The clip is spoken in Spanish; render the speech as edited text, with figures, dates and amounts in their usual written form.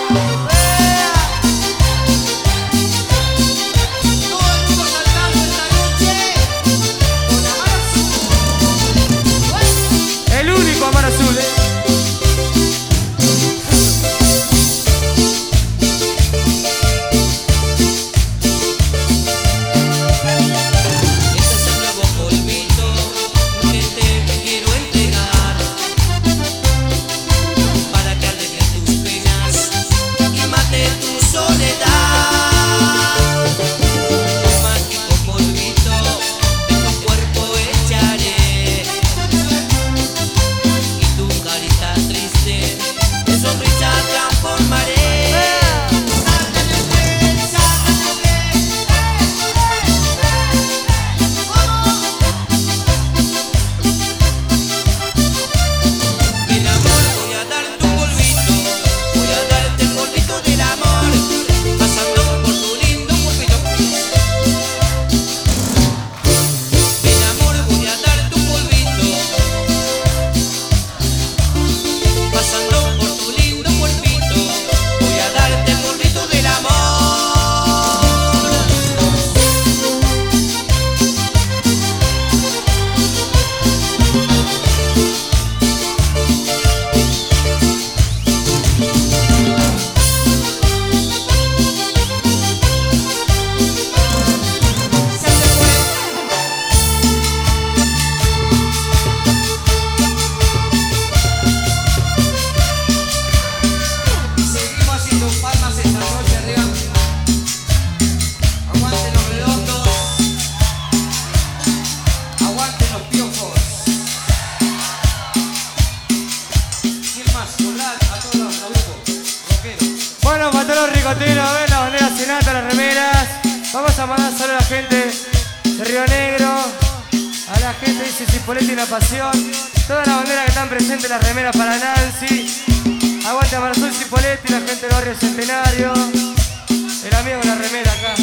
Bueno, para todos los ricoteros, a ver la bandera Senata, las remeras. Vamos a mandar saludos a la gente de Río Negro, a la gente de Cipolletti y La Pasión, todas las banderas que están presentes, las remeras para Nancy. Aguante a Marzul Cipolletti, la gente del barrio Centenario, el amigo de la remera acá.